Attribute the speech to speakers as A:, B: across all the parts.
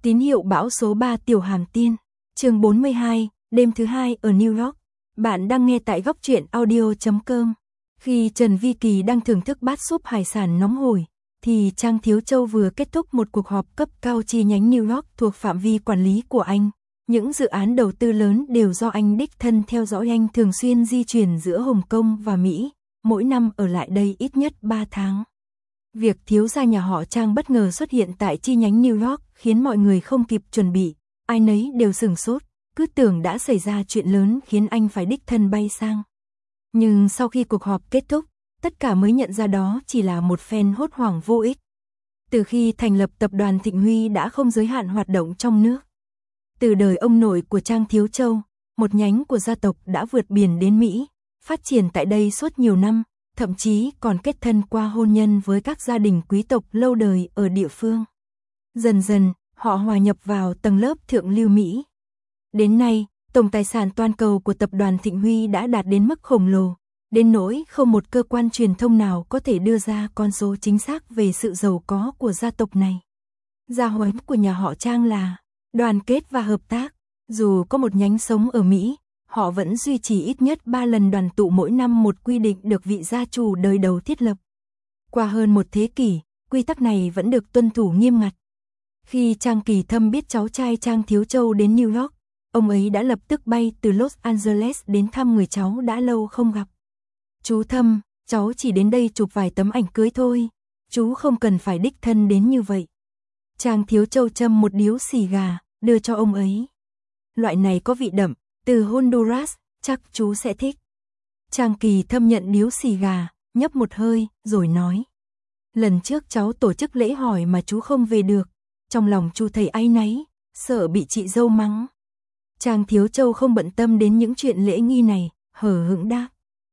A: Tín hiệu bão số 3 Tiểu Hàm Tiên, chương 42, đêm thứ 2 ở New York. Bạn đang nghe tại góc truyện audio.com. Khi Trần Vi Kỳ đang thưởng thức bát súp hải sản nóng hổi, thì Trang Thiếu Châu vừa kết thúc một cuộc họp cấp cao chi nhánh New York thuộc phạm vi quản lý của anh. Những dự án đầu tư lớn đều do anh đích thân theo dõi. Anh thường xuyên di chuyển giữa Hồng Kông và Mỹ, mỗi năm ở lại đây ít nhất 3 tháng. Việc thiếu gia nhà họ Trang bất ngờ xuất hiện tại chi nhánh New York khiến mọi người không kịp chuẩn bị, ai nấy đều sửng sốt, cứ tưởng đã xảy ra chuyện lớn khiến anh phải đích thân bay sang. Nhưng sau khi cuộc họp kết thúc, tất cả mới nhận ra đó chỉ là một phen hốt hoảng vô ích. Từ khi thành lập tập đoàn Thịnh Huy đã không giới hạn hoạt động trong nước. Từ đời ông nội của Trang Thiếu Châu, một nhánh của gia tộc đã vượt biển đến Mỹ, phát triển tại đây suốt nhiều năm, thậm chí còn kết thân qua hôn nhân với các gia đình quý tộc lâu đời ở địa phương. Dần dần, họ hòa nhập vào tầng lớp thượng lưu Mỹ. Đến nay, tổng tài sản toàn cầu của tập đoàn Thịnh Huy đã đạt đến mức khổng lồ, đến nỗi không một cơ quan truyền thông nào có thể đưa ra con số chính xác về sự giàu có của gia tộc này. Gia huấn của nhà họ Trang là đoàn kết và hợp tác. Dù có một nhánh sống ở Mỹ, họ vẫn duy trì ít nhất 3 lần đoàn tụ mỗi năm, một quy định được vị gia chủ đời đầu thiết lập. Qua hơn một thế kỷ, quy tắc này vẫn được tuân thủ nghiêm ngặt. Khi Trang Kỳ Thâm biết cháu trai Trang Thiếu Châu đến New York, ông ấy đã lập tức bay từ Los Angeles đến thăm người cháu đã lâu không gặp. Chú Thâm, cháu chỉ đến đây chụp vài tấm ảnh cưới thôi, chú không cần phải đích thân đến như vậy. Trang Thiếu Châu châm một điếu xì gà, đưa cho ông ấy. Loại này có vị đậm, từ Honduras, chắc chú sẽ thích. Trang Kỳ Thâm nhận điếu xì gà, nhấp một hơi, rồi nói. Lần trước cháu tổ chức lễ hỏi mà chú không về được, trong lòng chú thấy áy náy, sợ bị chị dâu mắng. Trang Thiếu Châu không bận tâm đến những chuyện lễ nghi này, hờ hững đáp.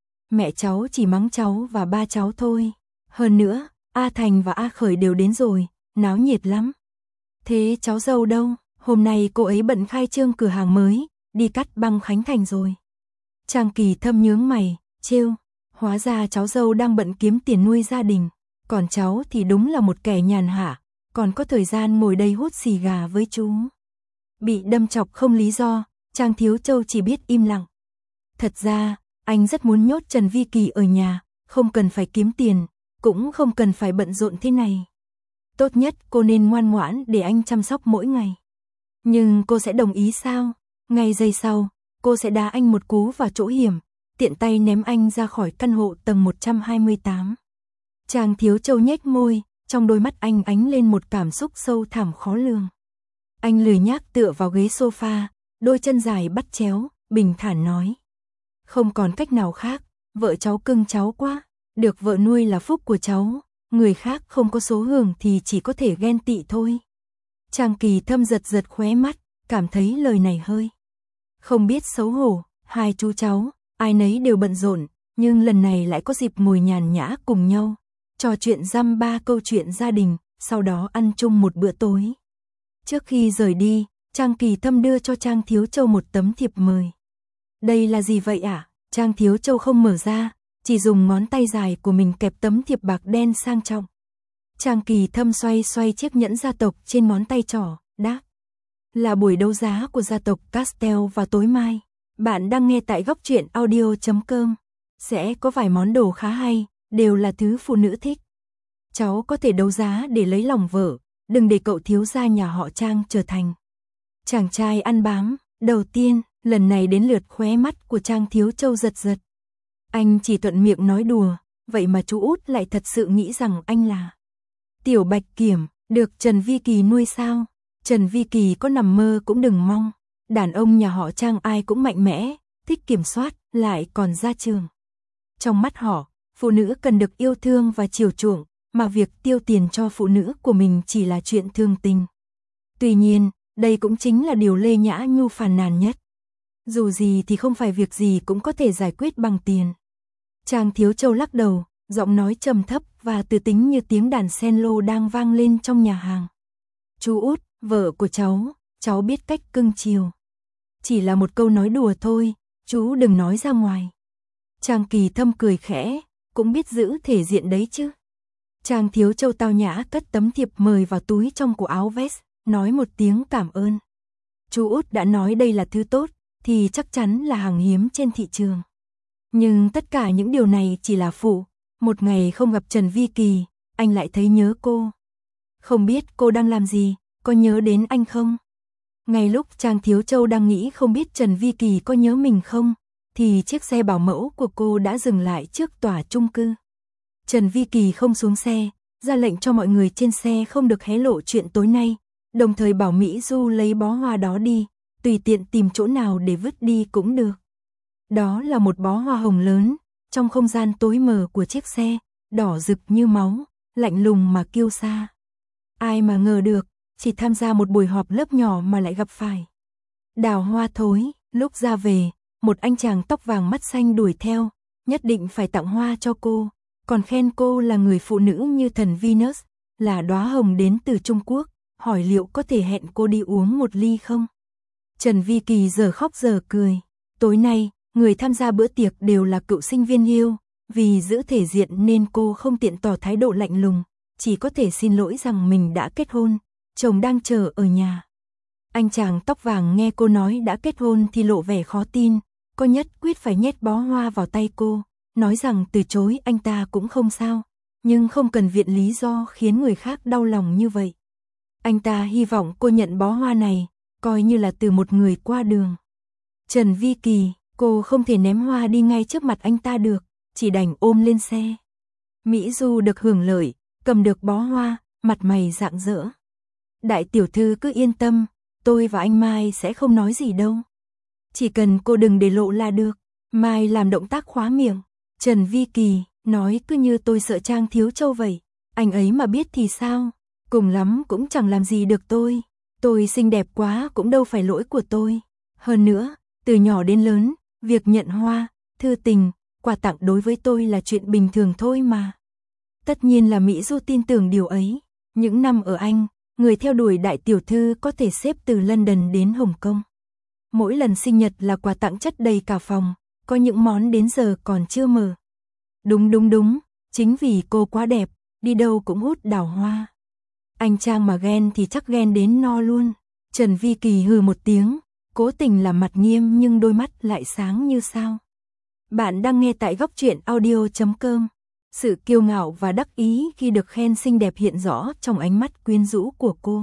A: Mẹ cháu chỉ mắng cháu và ba cháu thôi. Hơn nữa, A Thành và A Khởi đều đến rồi, náo nhiệt lắm. Thế cháu dâu đâu? Hôm nay cô ấy bận khai trương cửa hàng mới, đi cắt băng Khánh Thành rồi. Trang Kỳ Thâm nhướng mày, trêu. Hóa ra cháu dâu đang bận kiếm tiền nuôi gia đình, còn cháu thì đúng là một kẻ nhàn hạ, còn có thời gian ngồi đây hút xì gà với chú. Bị đâm chọc không lý do, Trang Thiếu Châu chỉ biết im lặng. Thật ra, anh rất muốn nhốt Trần Vi Kỳ ở nhà, không cần phải kiếm tiền, cũng không cần phải bận rộn thế này. Tốt nhất cô nên ngoan ngoãn để anh chăm sóc mỗi ngày. Nhưng cô sẽ đồng ý sao? Ngay giây sau, cô sẽ đá anh một cú vào chỗ hiểm, tiện tay ném anh ra khỏi căn hộ tầng 128. Trang Thiếu Châu nhếch môi, trong đôi mắt anh ánh lên một cảm xúc sâu thẳm khó lường. Anh lười nhác tựa vào ghế sofa, đôi chân dài bắt chéo, bình thản nói. Không còn cách nào khác, vợ cháu cưng cháu quá, được vợ nuôi là phúc của cháu, người khác không có số hưởng thì chỉ có thể ghen tị thôi. Trang Kỳ Thâm giật giật khóe mắt, cảm thấy lời này hơi không biết xấu hổ. Hai chú cháu, ai nấy đều bận rộn, nhưng lần này lại có dịp ngồi nhàn nhã cùng nhau, trò chuyện dăm ba câu chuyện gia đình, sau đó ăn chung một bữa tối. Trước khi rời đi, Trang Kỳ Thâm đưa cho Trang Thiếu Châu một tấm thiệp mời. Đây là gì vậy ạ? Trang Thiếu Châu không mở ra, chỉ dùng ngón tay dài của mình kẹp tấm thiệp bạc đen sang trọng. Trang Kỳ Thâm xoay xoay chiếc nhẫn gia tộc trên ngón tay trỏ, đáp. Là buổi đấu giá của gia tộc Castel vào tối mai. Bạn đang nghe tại góc truyện audio.com. Sẽ có vài món đồ khá hay, đều là thứ phụ nữ thích. Cháu có thể đấu giá để lấy lòng vợ, đừng để cậu thiếu gia nhà họ Trang trở thành chàng trai ăn bám. Đầu tiên, lần này đến lượt khóe mắt của Trang Thiếu Châu giật giật. Anh chỉ thuận miệng nói đùa, vậy mà chú út lại thật sự nghĩ rằng anh là Tiểu Bạch Kiểm, được Trần Vi Kỳ nuôi sao? Trần Vi Kỳ có nằm mơ cũng đừng mong. Đàn ông nhà họ Trang ai cũng mạnh mẽ, thích kiểm soát, lại còn ra trường. Trong mắt họ, phụ nữ cần được yêu thương và chiều chuộng, mà việc tiêu tiền cho phụ nữ của mình chỉ là chuyện thương tình. Tuy nhiên, đây cũng chính là điều Lê Nhã Nhu phàn nàn nhất. Dù gì thì không phải việc gì cũng có thể giải quyết bằng tiền. Trang Thiếu Châu lắc đầu, giọng nói trầm thấp và từ tính như tiếng đàn cello đang vang lên trong nhà hàng. Chú út, vợ của cháu biết cách cưng chiều. Chỉ là một câu nói đùa thôi, chú đừng nói ra ngoài. Trang Kỳ Thâm cười khẽ, cũng biết giữ thể diện đấy chứ. Trang Thiếu Châu tao nhã cất tấm thiệp mời vào túi trong cổ áo vest, nói một tiếng cảm ơn. Chú út đã nói đây là thứ tốt, thì chắc chắn là hàng hiếm trên thị trường. Nhưng tất cả những điều này chỉ là phụ. Một ngày không gặp Trần Vi Kỳ, anh lại thấy nhớ cô. Không biết cô đang làm gì, có nhớ đến anh không? Ngay lúc Trang Thiếu Châu đang nghĩ không biết Trần Vi Kỳ có nhớ mình không, thì chiếc xe bảo mẫu của cô đã dừng lại trước tòa chung cư. Trần Vi Kỳ không xuống xe, ra lệnh cho mọi người trên xe không được hé lộ chuyện tối nay, đồng thời bảo Mỹ Du lấy bó hoa đó đi, tùy tiện tìm chỗ nào để vứt đi cũng được. Đó là một bó hoa hồng lớn, trong không gian tối mờ của chiếc xe, đỏ rực như máu, lạnh lùng mà kiêu sa. Ai mà ngờ được, chỉ tham gia một buổi họp lớp nhỏ mà lại gặp phải Đào Hoa Thối. Lúc ra về, một anh chàng tóc vàng mắt xanh đuổi theo, nhất định phải tặng hoa cho cô, còn khen cô là người phụ nữ như thần Venus, là đóa hồng đến từ Trung Quốc, hỏi liệu có thể hẹn cô đi uống một ly không. Trần Vi Kỳ giờ khóc giờ cười. Tối nay, người tham gia bữa tiệc đều là cựu sinh viên yêu, vì giữ thể diện nên cô không tiện tỏ thái độ lạnh lùng, chỉ có thể xin lỗi rằng mình đã kết hôn, chồng đang chờ ở nhà. Anh chàng tóc vàng nghe cô nói đã kết hôn thì lộ vẻ khó tin, cô nhất quyết phải nhét bó hoa vào tay cô, nói rằng từ chối anh ta cũng không sao, nhưng không cần viện lý do khiến người khác đau lòng như vậy. Anh ta hy vọng cô nhận bó hoa này, coi như là từ một người qua đường. Trần Vi Kỳ, cô không thể ném hoa đi ngay trước mặt anh ta được, chỉ đành ôm lên xe. Mỹ Du được hưởng lợi, cầm được bó hoa, mặt mày rạng rỡ. Đại tiểu thư cứ yên tâm, tôi và anh Mai sẽ không nói gì đâu. Chỉ cần cô đừng để lộ là được. Mai làm động tác khóa miệng. Trần Vi Kỳ nói cứ như tôi sợ Trang Thiếu Châu vậy. Anh ấy mà biết thì sao? Cùng lắm cũng chẳng làm gì được tôi. Tôi xinh đẹp quá cũng đâu phải lỗi của tôi. Hơn nữa, từ nhỏ đến lớn, việc nhận hoa, thư tình, quà tặng đối với tôi là chuyện bình thường thôi mà. Tất nhiên là Mỹ Du tin tưởng điều ấy. Những năm ở Anh, người theo đuổi đại tiểu thư có thể xếp từ London đến Hồng Kông. Mỗi lần sinh nhật là quà tặng chất đầy cả phòng, có những món đến giờ còn chưa mở. Đúng, chính vì cô quá đẹp, đi đâu cũng hút đào hoa. Anh Trang mà ghen thì chắc ghen đến no luôn. Trần Vi Kỳ hừ một tiếng, cố tình làm mặt nghiêm nhưng đôi mắt lại sáng như sao. Bạn đang nghe tại góc truyện audio.com. Sự kiêu ngạo và đắc ý khi được khen xinh đẹp hiện rõ trong ánh mắt quyến rũ của cô.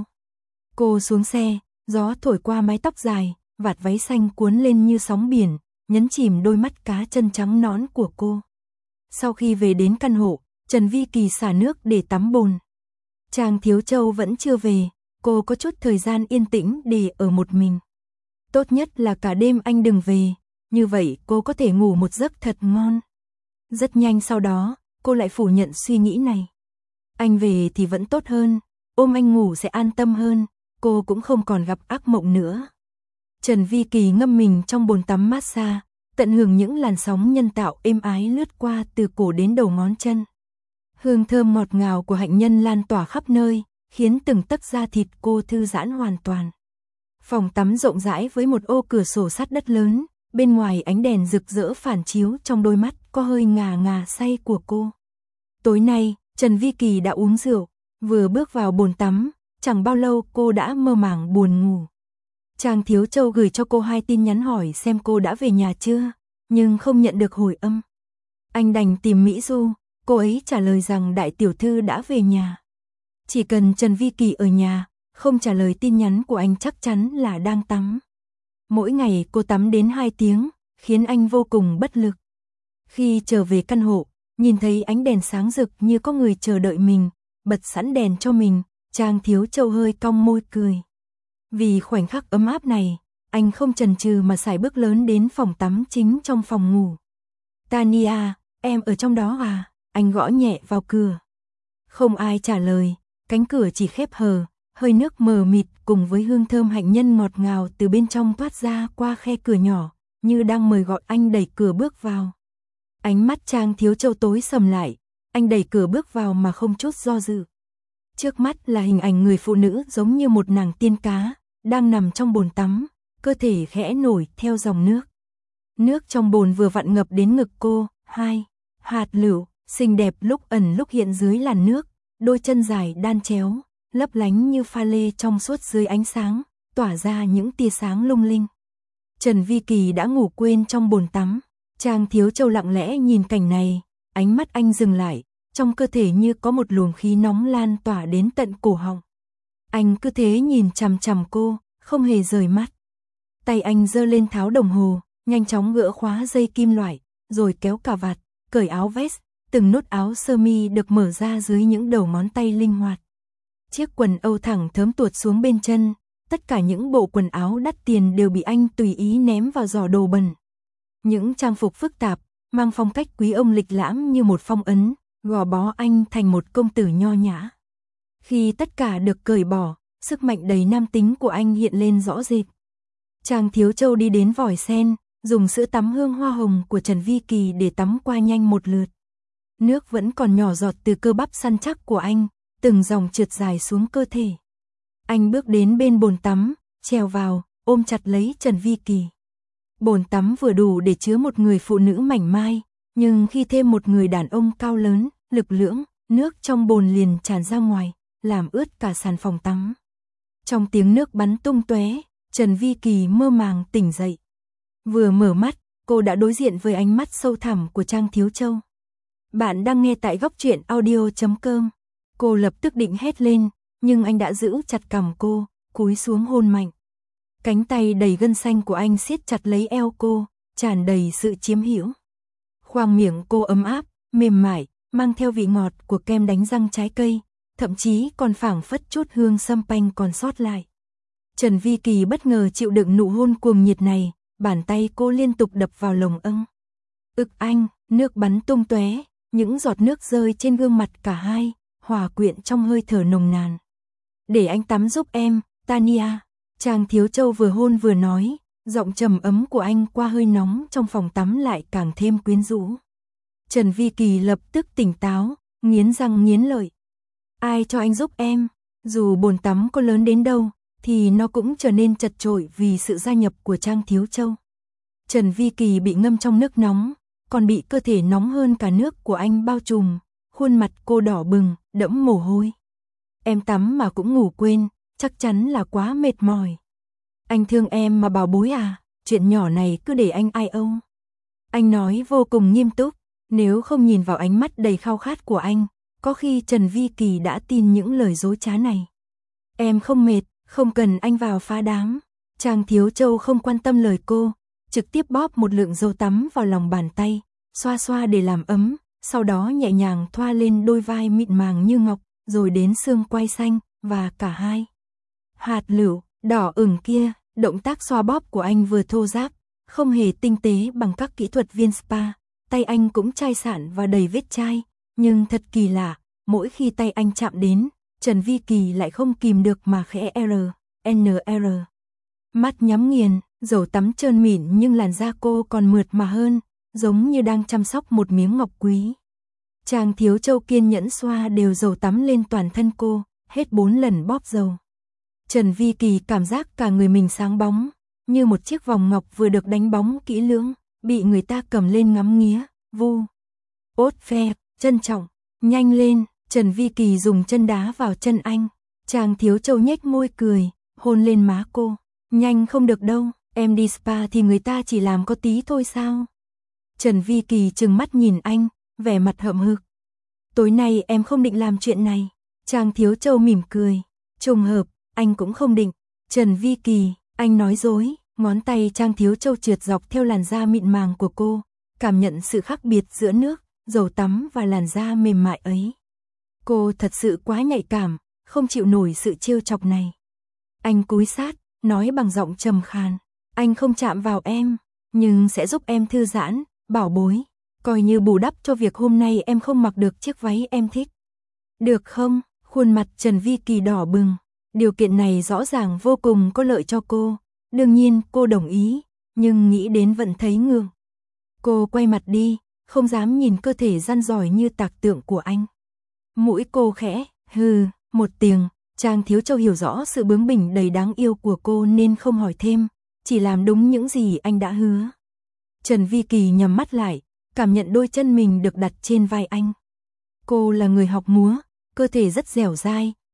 A: Cô xuống xe, gió thổi qua mái tóc dài, vạt váy xanh cuốn lên như sóng biển, nhấn chìm đôi mắt cá chân trắng nõn của cô. Sau khi về đến căn hộ, Trần Vi Kỳ xả nước để tắm bồn. Trang Thiếu Châu vẫn chưa về, cô có chút thời gian yên tĩnh để ở một mình. Tốt nhất là cả đêm anh đừng về, như vậy cô có thể ngủ một giấc thật ngon. Rất nhanh sau đó, cô lại phủ nhận suy nghĩ này. Anh về thì vẫn tốt hơn, ôm anh ngủ sẽ an tâm hơn, cô cũng không còn gặp ác mộng nữa. Trần Vi Kỳ ngâm mình trong bồn tắm massage, tận hưởng những làn sóng nhân tạo êm ái lướt qua từ cổ đến đầu ngón chân. Hương thơm ngọt ngào của hạnh nhân lan tỏa khắp nơi, khiến từng tấc da thịt cô thư giãn hoàn toàn. Phòng tắm rộng rãi với một ô cửa sổ sắt đất lớn, bên ngoài ánh đèn rực rỡ phản chiếu trong đôi mắt có hơi ngà ngà say của cô. Tối nay, Trần Vi Kỳ đã uống rượu, vừa bước vào bồn tắm, chẳng bao lâu cô đã mơ màng buồn ngủ. Trang Thiếu Châu gửi cho cô 2 tin nhắn hỏi xem cô đã về nhà chưa, nhưng không nhận được hồi âm. Anh đành tìm Mỹ Du, cô ấy trả lời rằng đại tiểu thư đã về nhà. Chỉ cần Trần Vi Kỳ ở nhà, không trả lời tin nhắn của anh chắc chắn là đang tắm. Mỗi ngày cô tắm đến 2 tiếng, khiến anh vô cùng bất lực. Khi trở về căn hộ, nhìn thấy ánh đèn sáng rực như có người chờ đợi mình, bật sẵn đèn cho mình, Trang Thiếu Châu hơi cong môi cười. Vì khoảnh khắc ấm áp này, anh không chần chừ mà sải bước lớn đến phòng tắm chính trong phòng ngủ. Tania, em ở trong đó à? Anh gõ nhẹ vào cửa. Không ai trả lời, cánh cửa chỉ khép hờ, hơi nước mờ mịt cùng với hương thơm hạnh nhân ngọt ngào từ bên trong toát ra qua khe cửa nhỏ, như đang mời gọi anh đẩy cửa bước vào. Ánh mắt Trang Thiếu Châu tối sầm lại, anh đẩy cửa bước vào mà không chút do dự. Trước mắt là hình ảnh người phụ nữ giống như một nàng tiên cá, đang nằm trong bồn tắm, cơ thể khẽ nổi theo dòng nước. Nước trong bồn vừa vặn ngập đến ngực cô, 2 hạt lựu, xinh đẹp lúc ẩn lúc hiện dưới làn nước, đôi chân dài đan chéo, lấp lánh như pha lê trong suốt dưới ánh sáng, tỏa ra những tia sáng lung linh. Trần Vi Kỳ đã ngủ quên trong bồn tắm. Trang Thiếu Châu lặng lẽ nhìn cảnh này, ánh mắt anh dừng lại, trong cơ thể như có một luồng khí nóng lan tỏa đến tận cổ họng. Anh cứ thế nhìn chằm chằm cô, không hề rời mắt. Tay anh giơ lên tháo đồng hồ, nhanh chóng gỡ khóa dây kim loại, rồi kéo cà vạt, cởi áo vest, từng nút áo sơ mi được mở ra dưới những đầu ngón tay linh hoạt. Chiếc quần âu thẳng thớm tuột xuống bên chân, tất cả những bộ quần áo đắt tiền đều bị anh tùy ý ném vào giỏ đồ bẩn. Những trang phục phức tạp, mang phong cách quý ông lịch lãm như một phong ấn, gò bó anh thành một công tử nho nhã. Khi tất cả được cởi bỏ, sức mạnh đầy nam tính của anh hiện lên rõ rệt. Trang Thiếu Châu đi đến vòi sen, dùng sữa tắm hương hoa hồng của Trần Vi Kỳ để tắm qua nhanh một lượt. Nước vẫn còn nhỏ giọt từ cơ bắp săn chắc của anh, từng dòng trượt dài xuống cơ thể. Anh bước đến bên bồn tắm, trèo vào, ôm chặt lấy Trần Vi Kỳ. Bồn tắm vừa đủ để chứa một người phụ nữ mảnh mai, nhưng khi thêm một người đàn ông cao lớn, lực lưỡng, nước trong bồn liền tràn ra ngoài, làm ướt cả sàn phòng tắm. Trong tiếng nước bắn tung tóe, Trần Vi Kỳ mơ màng tỉnh dậy. Vừa mở mắt, cô đã đối diện với ánh mắt sâu thẳm của Trang Thiếu Châu. Bạn đang nghe tại góc truyện audio.com. Cô lập tức định hét lên, nhưng anh đã giữ chặt cằm cô, cúi xuống hôn mạnh. Cánh tay đầy gân xanh của anh siết chặt lấy eo cô, tràn đầy sự chiếm hữu. Khoang miệng cô ấm áp, mềm mại, mang theo vị ngọt của kem đánh răng trái cây, thậm chí còn phảng phất chút hương sâm panh còn sót lại. Trần Vi Kỳ bất ngờ chịu đựng nụ hôn cuồng nhiệt này, bàn tay cô liên tục đập vào lồng âng. Ực anh, nước bắn tung tóe, những giọt nước rơi trên gương mặt cả hai, hòa quyện trong hơi thở nồng nàn. Để anh tắm giúp em, Tania. Trang Thiếu Châu vừa hôn vừa nói, giọng trầm ấm của anh qua hơi nóng trong phòng tắm lại càng thêm quyến rũ. Trần Vi Kỳ lập tức tỉnh táo, nghiến răng nghiến lợi. Ai cho anh giúp em? Dù bồn tắm có lớn đến đâu, thì nó cũng trở nên chật chội vì sự gia nhập của Trang Thiếu Châu. Trần Vi Kỳ bị ngâm trong nước nóng, còn bị cơ thể nóng hơn cả nước của anh bao trùm, khuôn mặt cô đỏ bừng, đẫm mồ hôi. Em tắm mà cũng ngủ quên, chắc chắn là quá mệt mỏi. Anh thương em mà bảo bối à, chuyện nhỏ này cứ để anh ai âu. Anh nói vô cùng nghiêm túc, nếu không nhìn vào ánh mắt đầy khao khát của anh, có khi Trần Vi Kỳ đã tin những lời dối trá này. Em không mệt, không cần anh vào phá đám. Trang Thiếu Châu không quan tâm lời cô, trực tiếp bóp một lượng dầu tắm vào lòng bàn tay, xoa xoa để làm ấm, sau đó nhẹ nhàng thoa lên đôi vai mịn màng như ngọc, rồi đến xương quai xanh, và cả hai hạt lựu đỏ ửng kia. Động tác xoa bóp của anh vừa thô ráp, không hề tinh tế bằng các kỹ thuật viên spa, tay anh cũng chai sạn và đầy vết chai, nhưng thật kỳ lạ, mỗi khi tay anh chạm đến, Trần Vi Kỳ lại không kìm được mà khẽ NR. Mắt nhắm nghiền, dầu tắm trơn mịn nhưng làn da cô còn mượt mà hơn, giống như đang chăm sóc một miếng ngọc quý. Trang Thiếu Châu kiên nhẫn xoa đều dầu tắm lên toàn thân cô, hết 4 lần bóp dầu. Trần Vi Kỳ cảm giác cả người mình sáng bóng, như một chiếc vòng ngọc vừa được đánh bóng kỹ lưỡng, bị người ta cầm lên ngắm nghía, vu. Ốt phe, trân trọng, nhanh lên. Trần Vi Kỳ dùng chân đá vào chân anh. Trang Thiếu Châu nhếch môi cười, hôn lên má cô. Nhanh không được đâu, em đi spa thì người ta chỉ làm có tí thôi sao? Trần Vi Kỳ trừng mắt nhìn anh, vẻ mặt hậm hực. Tối nay em không định làm chuyện này. Trang Thiếu Châu mỉm cười. Trùng hợp, anh cũng không định. Trần Vi Kỳ, anh nói dối. Ngón tay Trang Thiếu Châu trượt dọc theo làn da mịn màng của cô, cảm nhận sự khác biệt giữa nước, dầu tắm và làn da mềm mại ấy. Cô thật sự quá nhạy cảm, không chịu nổi sự trêu chọc này. Anh cúi sát, nói bằng giọng trầm khàn. Anh không chạm vào em, nhưng sẽ giúp em thư giãn, bảo bối. Coi như bù đắp cho việc hôm nay em không mặc được chiếc váy em thích. Được không? Khuôn mặt Trần Vi Kỳ đỏ bừng. Điều kiện này rõ ràng vô cùng có lợi cho cô. Đương nhiên cô đồng ý, nhưng nghĩ đến vẫn thấy ngượng. Cô quay mặt đi, không dám nhìn cơ thể rắn rỏi như tạc tượng của anh. Mũi cô khẽ, hừ, một tiếng. Trang Thiếu Châu hiểu rõ sự bướng bỉnh đầy đáng yêu của cô nên không hỏi thêm, chỉ làm đúng những gì anh đã hứa. Trần Vi Kỳ nhắm mắt lại, cảm nhận đôi chân mình được đặt trên vai anh. Cô là người học múa, cơ thể rất dẻo dai,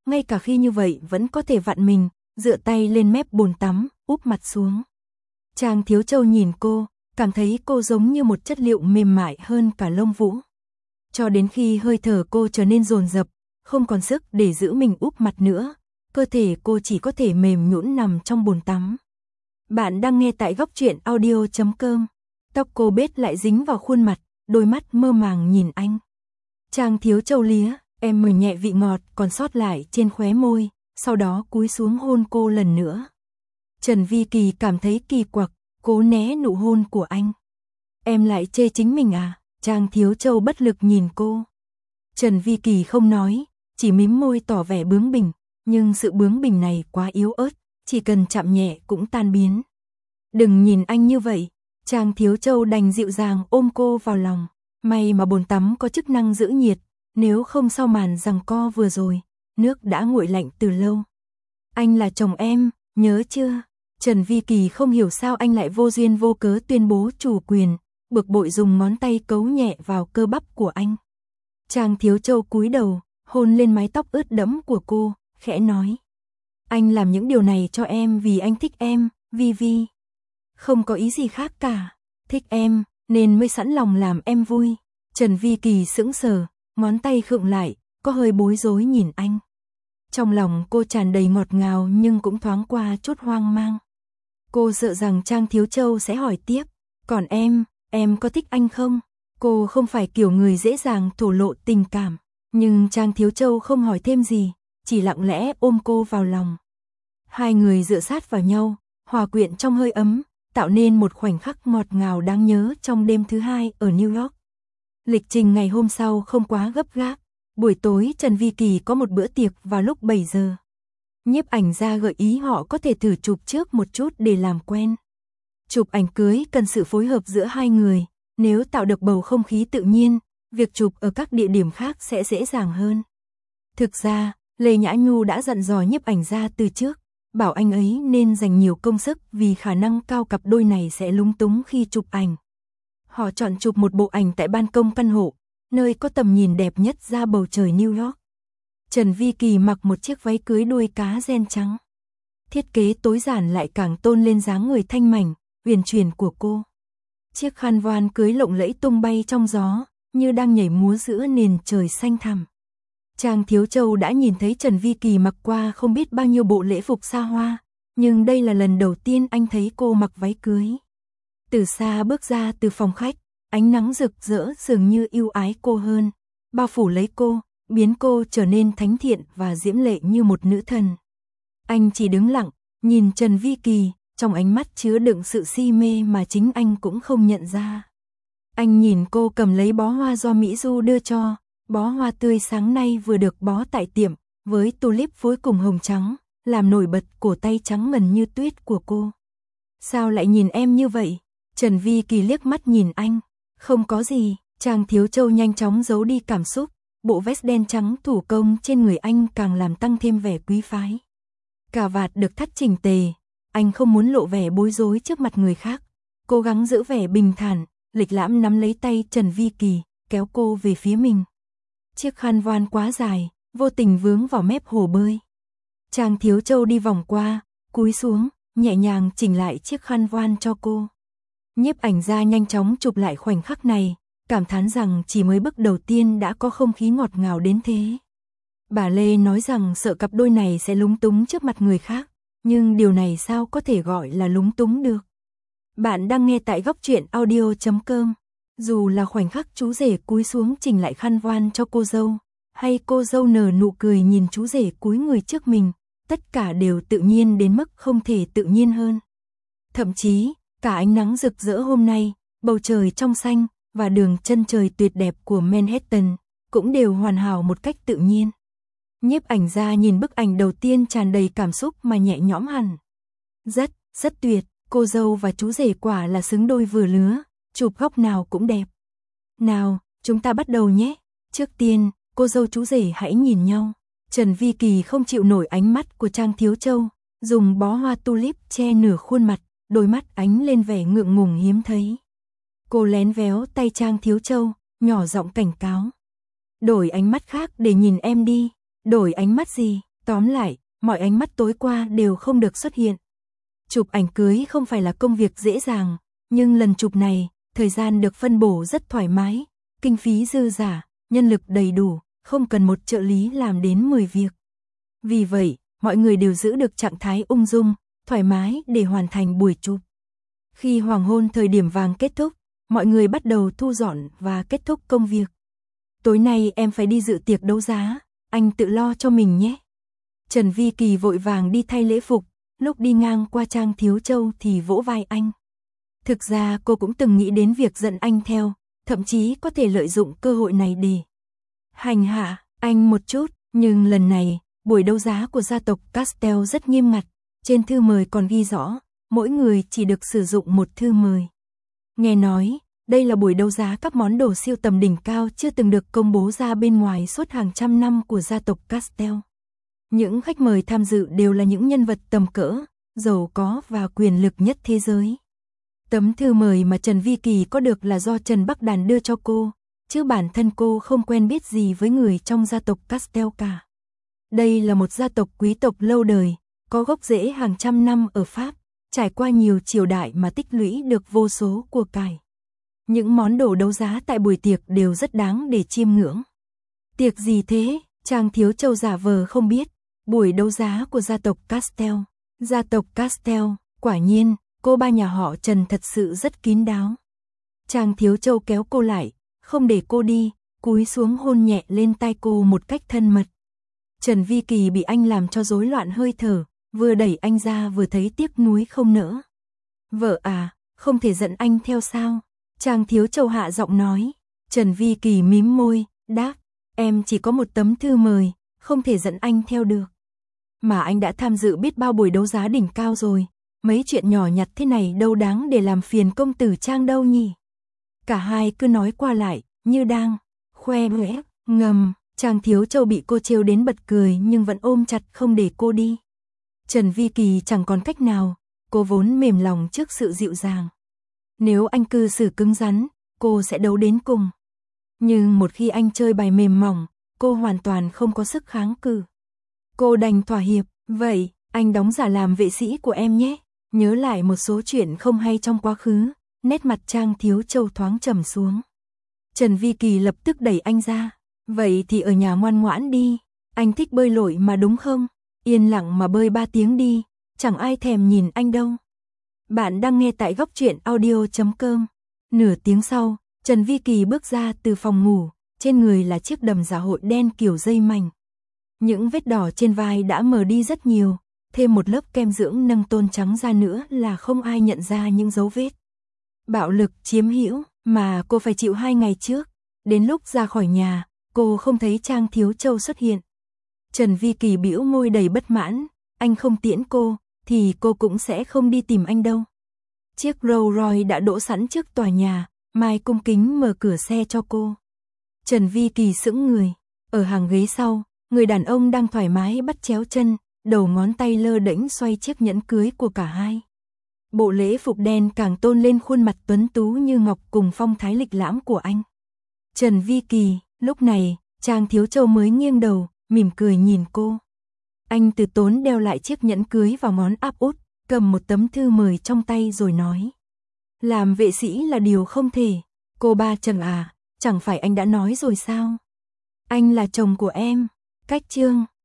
A: ngay cả khi như vậy vẫn có thể vặn mình, dựa tay lên mép bồn tắm, úp mặt xuống. Trang Thiếu Châu nhìn cô, cảm thấy cô giống như một chất liệu mềm mại hơn cả lông vũ. Cho đến khi hơi thở cô trở nên dồn dập, không còn sức để giữ mình úp mặt nữa, cơ thể cô chỉ có thể mềm nhũn nằm trong bồn tắm. Bạn đang nghe tại Góc Truyện Audio.com. Tóc cô bết lại dính vào khuôn mặt, đôi mắt mơ màng nhìn anh. Trang Thiếu Châu lía, em mời nhẹ vị ngọt còn sót lại trên khóe môi, sau đó cúi xuống hôn cô lần nữa. Trần Vi Kỳ cảm thấy kỳ quặc, cố né nụ hôn của anh. Em lại chê chính mình à? Trang Thiếu Châu bất lực nhìn cô. Trần Vi Kỳ không nói, chỉ mím môi tỏ vẻ bướng bỉnh, nhưng sự bướng bỉnh này quá yếu ớt, chỉ cần chạm nhẹ cũng tan biến. Đừng nhìn anh như vậy, Trang Thiếu Châu đành dịu dàng ôm cô vào lòng. May mà bồn tắm có chức năng giữ nhiệt, nếu không sau màn giằng co vừa rồi, nước đã nguội lạnh từ lâu. Anh là chồng em, nhớ chưa? Trần Vi Kỳ không hiểu sao anh lại vô duyên vô cớ tuyên bố chủ quyền, bực bội dùng ngón tay cấu nhẹ vào cơ bắp của anh. Trang Thiếu Châu cúi đầu, hôn lên mái tóc ướt đẫm của cô, khẽ nói. Anh làm những điều này cho em vì anh thích em, Vi Vi. Không có ý gì khác cả, thích em, nên mới sẵn lòng làm em vui. Trần Vi Kỳ sững sờ, ngón tay khựng lại, có hơi bối rối nhìn anh. Trong lòng cô tràn đầy ngọt ngào nhưng cũng thoáng qua chút hoang mang. Cô sợ rằng Trang Thiếu Châu sẽ hỏi tiếp, còn em có thích anh không? Cô không phải kiểu người dễ dàng thổ lộ tình cảm, nhưng Trang Thiếu Châu không hỏi thêm gì, chỉ lặng lẽ ôm cô vào lòng. Hai người dựa sát vào nhau, hòa quyện trong hơi ấm, tạo nên một khoảnh khắc ngọt ngào đáng nhớ trong đêm thứ hai ở New York. Lịch trình ngày hôm sau không quá gấp gáp, buổi tối Trần Vi Kỳ có một bữa tiệc vào lúc 7 giờ. Nhiếp ảnh gia gợi ý họ có thể thử chụp trước một chút để làm quen. Chụp ảnh cưới cần sự phối hợp giữa hai người, nếu tạo được bầu không khí tự nhiên, việc chụp ở các địa điểm khác sẽ dễ dàng hơn. Thực ra, Lê Nhã Nhu đã dặn dò nhiếp ảnh gia từ trước, bảo anh ấy nên dành nhiều công sức vì khả năng cao cặp đôi này sẽ lúng túng khi chụp ảnh. Họ chọn chụp một bộ ảnh tại ban công căn hộ, nơi có tầm nhìn đẹp nhất ra bầu trời New York. Trần Vi Kỳ mặc một chiếc váy cưới đuôi cá ren trắng. Thiết kế tối giản lại càng tôn lên dáng người thanh mảnh, huyền chuyển của cô. Chiếc khăn voan cưới lộng lẫy tung bay trong gió, như đang nhảy múa giữa nền trời xanh thẳm. Trang Thiếu Châu đã nhìn thấy Trần Vi Kỳ mặc qua không biết bao nhiêu bộ lễ phục xa hoa, nhưng đây là lần đầu tiên anh thấy cô mặc váy cưới. Từ xa bước ra từ phòng khách, ánh nắng rực rỡ dường như yêu ái cô hơn, bao phủ lấy cô, biến cô trở nên thánh thiện và diễm lệ như một nữ thần. Anh chỉ đứng lặng, nhìn Trần Vi Kỳ, trong ánh mắt chứa đựng sự si mê mà chính anh cũng không nhận ra. Anh nhìn cô cầm lấy bó hoa do Mỹ Du đưa cho, bó hoa tươi sáng nay vừa được bó tại tiệm, với tulip phối cùng hồng trắng, làm nổi bật cổ tay trắng ngần như tuyết của cô. Sao lại nhìn em như vậy? Trần Vi Kỳ liếc mắt nhìn anh. Không có gì, Trang Thiếu Châu nhanh chóng giấu đi cảm xúc, bộ vest đen trắng thủ công trên người anh càng làm tăng thêm vẻ quý phái. Cà vạt được thắt chỉnh tề, anh không muốn lộ vẻ bối rối trước mặt người khác, cố gắng giữ vẻ bình thản, lịch lãm nắm lấy tay Trần Vi Kỳ, kéo cô về phía mình. Chiếc khăn voan quá dài, vô tình vướng vào mép hồ bơi. Trang Thiếu Châu đi vòng qua, cúi xuống, nhẹ nhàng chỉnh lại chiếc khăn voan cho cô. Nhiếp ảnh gia nhanh chóng chụp lại khoảnh khắc này, cảm thán rằng chỉ mới bước đầu tiên đã có không khí ngọt ngào đến thế. Bà Lê nói rằng sợ cặp đôi này sẽ lúng túng trước mặt người khác, nhưng điều này sao có thể gọi là lúng túng được. Bạn đang nghe tại Góc Truyện Audio.com. Dù là khoảnh khắc chú rể cúi xuống chỉnh lại khăn voan cho cô dâu, hay cô dâu nở nụ cười nhìn chú rể cúi người trước mình, tất cả đều tự nhiên đến mức không thể tự nhiên hơn. Thậm chí, cả ánh nắng rực rỡ hôm nay, bầu trời trong xanh, và đường chân trời tuyệt đẹp của Manhattan, cũng đều hoàn hảo một cách tự nhiên. Nhiếp ảnh gia nhìn bức ảnh đầu tiên tràn đầy cảm xúc mà nhẹ nhõm hẳn. Rất tuyệt, cô dâu và chú rể quả là xứng đôi vừa lứa, chụp góc nào cũng đẹp. Nào, chúng ta bắt đầu nhé. Trước tiên, cô dâu chú rể hãy nhìn nhau. Trần Vi Kỳ không chịu nổi ánh mắt của Trang Thiếu Châu, dùng bó hoa tulip che nửa khuôn mặt, đôi mắt ánh lên vẻ ngượng ngùng hiếm thấy. Cô lén véo tay Trang Thiếu Châu, nhỏ giọng cảnh cáo. Đổi ánh mắt khác để nhìn em đi. Đổi ánh mắt gì? Tóm lại, mọi ánh mắt tối qua đều không được xuất hiện. Chụp ảnh cưới không phải là công việc dễ dàng, nhưng lần chụp này, thời gian được phân bổ rất thoải mái, kinh phí dư dả, nhân lực đầy đủ, không cần một trợ lý làm đến 10 việc. Vì vậy, mọi người đều giữ được trạng thái ung dung, thoải mái để hoàn thành buổi chụp. Khi hoàng hôn thời điểm vàng kết thúc, mọi người bắt đầu thu dọn và kết thúc công việc. Tối nay em phải đi dự tiệc đấu giá, anh tự lo cho mình nhé. Trần Vi Kỳ vội vàng đi thay lễ phục, lúc đi ngang qua Trang Thiếu Châu thì vỗ vai anh. Thực ra cô cũng từng nghĩ đến việc dẫn anh theo, thậm chí có thể lợi dụng cơ hội này để hành hạ anh một chút, nhưng lần này, buổi đấu giá của gia tộc Castel rất nghiêm ngặt, trên thư mời còn ghi rõ, mỗi người chỉ được sử dụng một thư mời. Nghe nói, đây là buổi đấu giá các món đồ siêu tầm đỉnh cao chưa từng được công bố ra bên ngoài suốt hàng trăm năm của gia tộc Castel. Những khách mời tham dự đều là những nhân vật tầm cỡ, giàu có và quyền lực nhất thế giới. Tấm thư mời mà Trần Vi Kỳ có được là do Trần Bắc Đàn đưa cho cô, chứ bản thân cô không quen biết gì với người trong gia tộc Castel cả. Đây là một gia tộc quý tộc lâu đời, có gốc rễ hàng trăm năm ở Pháp, trải qua nhiều triều đại mà tích lũy được vô số của cải. Những món đồ đấu giá tại buổi tiệc đều rất đáng để chiêm ngưỡng. Tiệc gì thế? Trang Thiếu Châu giả vờ không biết. Buổi đấu giá của gia tộc Castel. Gia tộc Castel, quả nhiên, cô ba nhà họ Trần thật sự rất kín đáo. Trang Thiếu Châu kéo cô lại, không để cô đi, cúi xuống hôn nhẹ lên tai cô một cách thân mật. Trần Vi Kỳ bị anh làm cho rối loạn hơi thở, vừa đẩy anh ra vừa thấy tiếc nuối không nỡ. Vợ à, không thể dẫn anh theo sao? Trang Thiếu Châu hạ giọng nói. Trần Vi Kỳ mím môi, đáp, em chỉ có một tấm thư mời, không thể dẫn anh theo được. Mà anh đã tham dự biết bao buổi đấu giá đỉnh cao rồi, mấy chuyện nhỏ nhặt thế này đâu đáng để làm phiền công tử Trang đâu nhỉ? Cả hai cứ nói qua lại, như đang khoe mẽ, ngầm. Trang Thiếu Châu bị cô trêu đến bật cười nhưng vẫn ôm chặt không để cô đi. Trần Vi Kỳ chẳng còn cách nào, cô vốn mềm lòng trước sự dịu dàng. Nếu anh cư xử cứng rắn, cô sẽ đấu đến cùng. Nhưng một khi anh chơi bài mềm mỏng, cô hoàn toàn không có sức kháng cự. Cô đành thỏa hiệp, vậy, anh đóng giả làm vệ sĩ của em nhé. Nhớ lại một số chuyện không hay trong quá khứ, nét mặt Trang Thiếu Châu thoáng trầm xuống. Trần Vi Kỳ lập tức đẩy anh ra. Vậy thì ở nhà ngoan ngoãn đi, anh thích bơi lội mà đúng không? Yên lặng mà bơi 3 tiếng đi, chẳng ai thèm nhìn anh đâu. Bạn đang nghe tại góc truyện audio.com. Nửa tiếng sau, Trần Vi Kỳ bước ra từ phòng ngủ, trên người là chiếc đầm dạ hội đen kiểu dây mảnh. Những vết đỏ trên vai đã mờ đi rất nhiều, thêm một lớp kem dưỡng nâng tôn trắng ra nữa là không ai nhận ra những dấu vết bạo lực chiếm hữu mà cô phải chịu 2 ngày trước. Đến lúc ra khỏi nhà, cô không thấy Trang Thiếu Châu xuất hiện. Trần Vi Kỳ bĩu môi đầy bất mãn, anh không tiễn cô, thì cô cũng sẽ không đi tìm anh đâu. Chiếc Rolls Royce đã đỗ sẵn trước tòa nhà, Mai cung kính mở cửa xe cho cô. Trần Vi Kỳ sững người, ở hàng ghế sau, người đàn ông đang thoải mái bắt chéo chân, đầu ngón tay lơ đễnh xoay chiếc nhẫn cưới của cả hai. Bộ lễ phục đen càng tôn lên khuôn mặt tuấn tú như ngọc cùng phong thái lịch lãm của anh. Trần Vi Kỳ, lúc này, Trang Thiếu Châu mới nghiêng đầu, mỉm cười nhìn cô. Anh từ tốn đeo lại chiếc nhẫn cưới vào ngón áp út, cầm một tấm thư mời trong tay rồi nói. Làm vệ sĩ là điều không thể. Cô ba Trần à, chẳng phải anh đã nói rồi sao? Anh là chồng của em. Cách chương